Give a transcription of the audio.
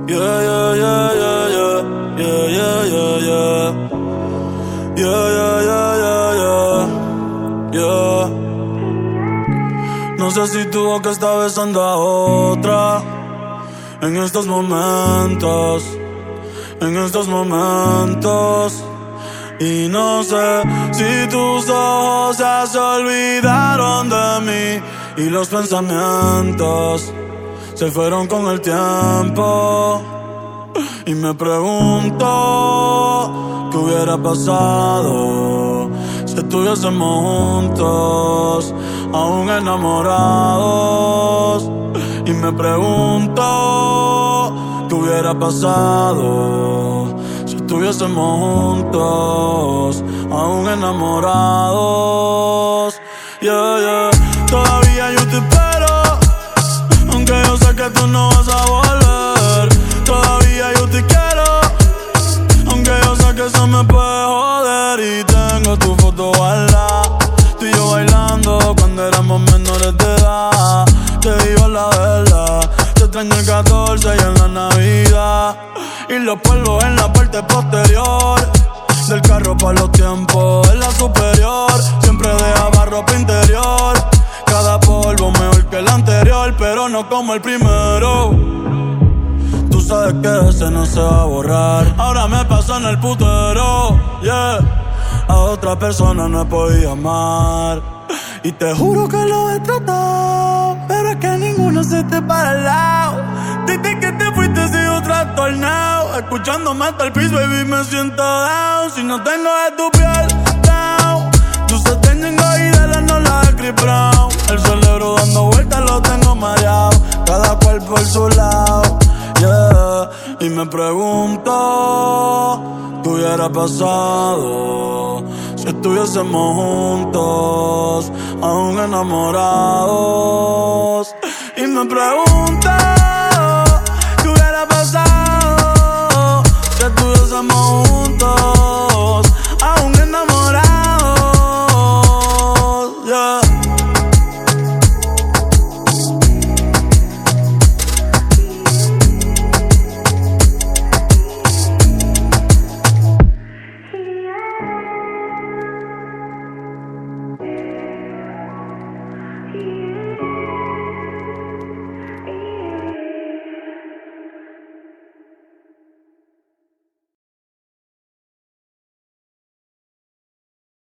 Yeah, yeah, yeah, yeah, yeah. Yeah, yeah, yeah, yeah. Yeah, yeah, yeah, yeah, yeah. Yeah. No sé si tu boca está besando a otra en estos momentos, en estos momentos. Y no sé si tus ojos ya se olvidaron de mí y los pensamientos se fueron con el tiempo. Y me pregunto qué hubiera pasado si estuviésemos juntos, aún enamorados. Y me pregunto qué hubiera pasado si estuviésemos juntos, aún enamorados. Yeah, yeah. Todavía yo te espero, aunque yo sé que tú no vas a volver. Todavía yo te quiero, aunque yo sé que eso me puede joder. Y tengo tu foto guardada, tú y yo bailando cuando éramos menores de edad. Te digo la verdad, te extraño el 14 y en la Navidad. Y los polvos en la parte posterior del carro para los tiempos en la superior. Siempre dejaba ropa interior, cada polvo mejor que el anterior, pero no como el primero. Tú sabes que ese no se va a borrar. Ahora me paso en el putero, yeah. A otra persona no he podido amar, y te juro que lo he tratado, pero es que ninguno se te para al lado. Desde que te fuiste sigo trastornado, escuchándome hasta el piso, baby, me siento down. Si no tengo de tu piel, down. Tú se tengo y de la no la de Chris Brown. El cerebro dando vueltas lo tengo mareado, cada cual por su lado, yeah. Y me pregunto qué hubiera pasado si estuviésemos juntos, aún enamorados. Y me pregunto qué hubiera pasado si estuviésemos juntos,